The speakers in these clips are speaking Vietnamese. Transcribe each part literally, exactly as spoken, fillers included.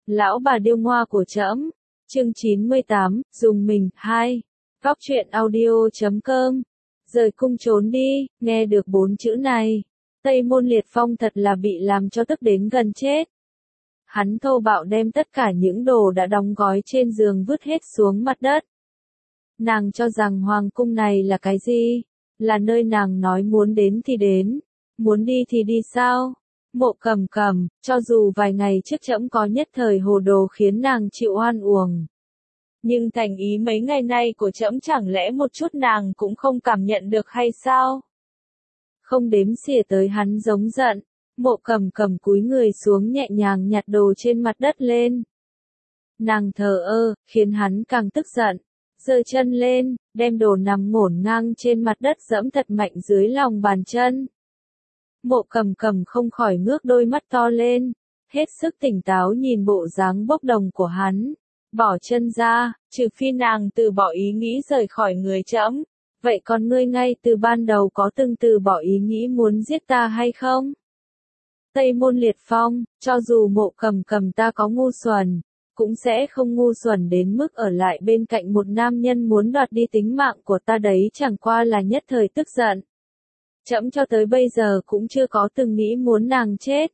Lão bà điêu ngoa của trẫm, chương chín mươi tám, dùng mình, hai. Góc truyện audio chấm com. Rời cung trốn đi, nghe được bốn chữ này. Tây Môn Liệt Phong thật là bị làm cho tức đến gần chết. Hắn thô bạo đem tất cả những đồ đã đóng gói trên giường vứt hết xuống mặt đất. Nàng cho rằng hoàng cung này là cái gì? Là nơi nàng nói muốn đến thì đến, muốn đi thì đi sao? Mộ Cầm Cầm, cho dù vài ngày trước trẫm có nhất thời hồ đồ khiến nàng chịu oan uổng. Nhưng thành ý mấy ngày nay của trẫm chẳng lẽ một chút nàng cũng không cảm nhận được hay sao? Không đếm xỉa tới hắn giống giận, Mộ Cầm Cầm cúi người xuống nhẹ nhàng nhặt đồ trên mặt đất lên. Nàng thờ ơ, khiến hắn càng tức giận, giơ chân lên, đem đồ nằm ngổn ngang trên mặt đất dẫm thật mạnh dưới lòng bàn chân. Mộ Cầm Cầm không khỏi ngước đôi mắt to lên, hết sức tỉnh táo nhìn bộ dáng bốc đồng của hắn. Bỏ chân ra, trừ phi nàng từ bỏ ý nghĩ rời khỏi người trẫm, vậy còn ngươi ngay từ ban đầu có từng từ bỏ ý nghĩ muốn giết ta hay không? Tây Môn Liệt Phong, cho dù Mộ Cầm Cầm ta có ngu xuẩn, cũng sẽ không ngu xuẩn đến mức ở lại bên cạnh một nam nhân muốn đoạt đi tính mạng của ta đấy, chẳng qua là nhất thời tức giận. Trẫm cho tới bây giờ cũng chưa có từng nghĩ muốn nàng chết.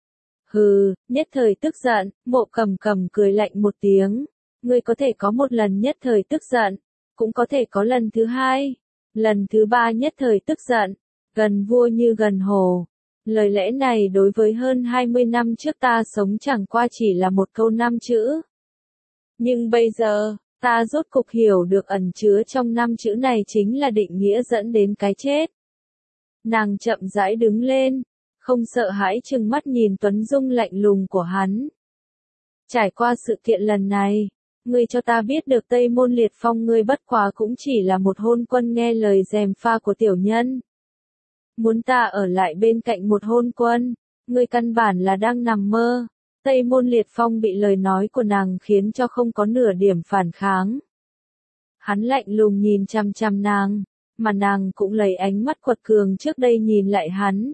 Hừ, nhất thời tức giận, Mộ Cầm Cầm cười lạnh một tiếng. Ngươi có thể có một lần nhất thời tức giận, cũng có thể có lần thứ hai, lần thứ ba nhất thời tức giận, gần vua như gần hồ. Lời lẽ này đối với hơn hai mươi năm trước ta sống chẳng qua chỉ là một câu năm chữ. Nhưng bây giờ, ta rốt cục hiểu được ẩn chứa trong năm chữ này chính là định nghĩa dẫn đến cái chết. Nàng chậm rãi đứng lên, không sợ hãi trừng mắt nhìn Tuấn Dung lạnh lùng của hắn. Trải qua sự kiện lần này, ngươi cho ta biết được Tây Môn Liệt Phong ngươi bất quá cũng chỉ là một hôn quân nghe lời gièm pha của tiểu nhân. Muốn ta ở lại bên cạnh một hôn quân, ngươi căn bản là đang nằm mơ. Tây Môn Liệt Phong bị lời nói của nàng khiến cho không có nửa điểm phản kháng. Hắn lạnh lùng nhìn chằm chằm nàng, mà nàng cũng lấy ánh mắt quật cường trước đây nhìn lại hắn.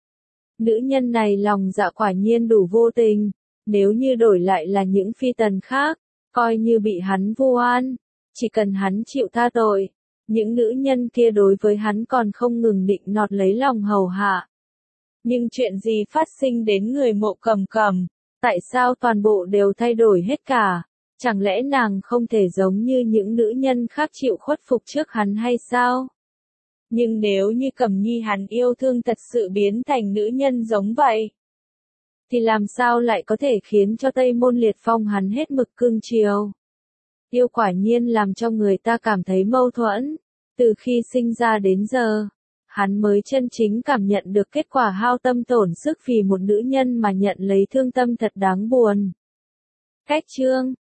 Nữ nhân này lòng dạ quả nhiên đủ vô tình, nếu như đổi lại là những phi tần khác, coi như bị hắn vu oan, chỉ cần hắn chịu tha tội, những nữ nhân kia đối với hắn còn không ngừng định nọt lấy lòng hầu hạ. Nhưng chuyện gì phát sinh đến người Mộ Cầm Cầm, tại sao toàn bộ đều thay đổi hết cả? Chẳng lẽ nàng không thể giống như những nữ nhân khác chịu khuất phục trước hắn hay sao? Nhưng nếu như Cẩm Nhi hắn yêu thương thật sự biến thành nữ nhân giống vậy, thì làm sao lại có thể khiến cho Tây Môn Liệt Phong hắn hết mực cưng chiều? Yêu quả nhiên làm cho người ta cảm thấy mâu thuẫn. Từ khi sinh ra đến giờ, hắn mới chân chính cảm nhận được kết quả hao tâm tổn sức vì một nữ nhân mà nhận lấy thương tâm thật đáng buồn. Cách chương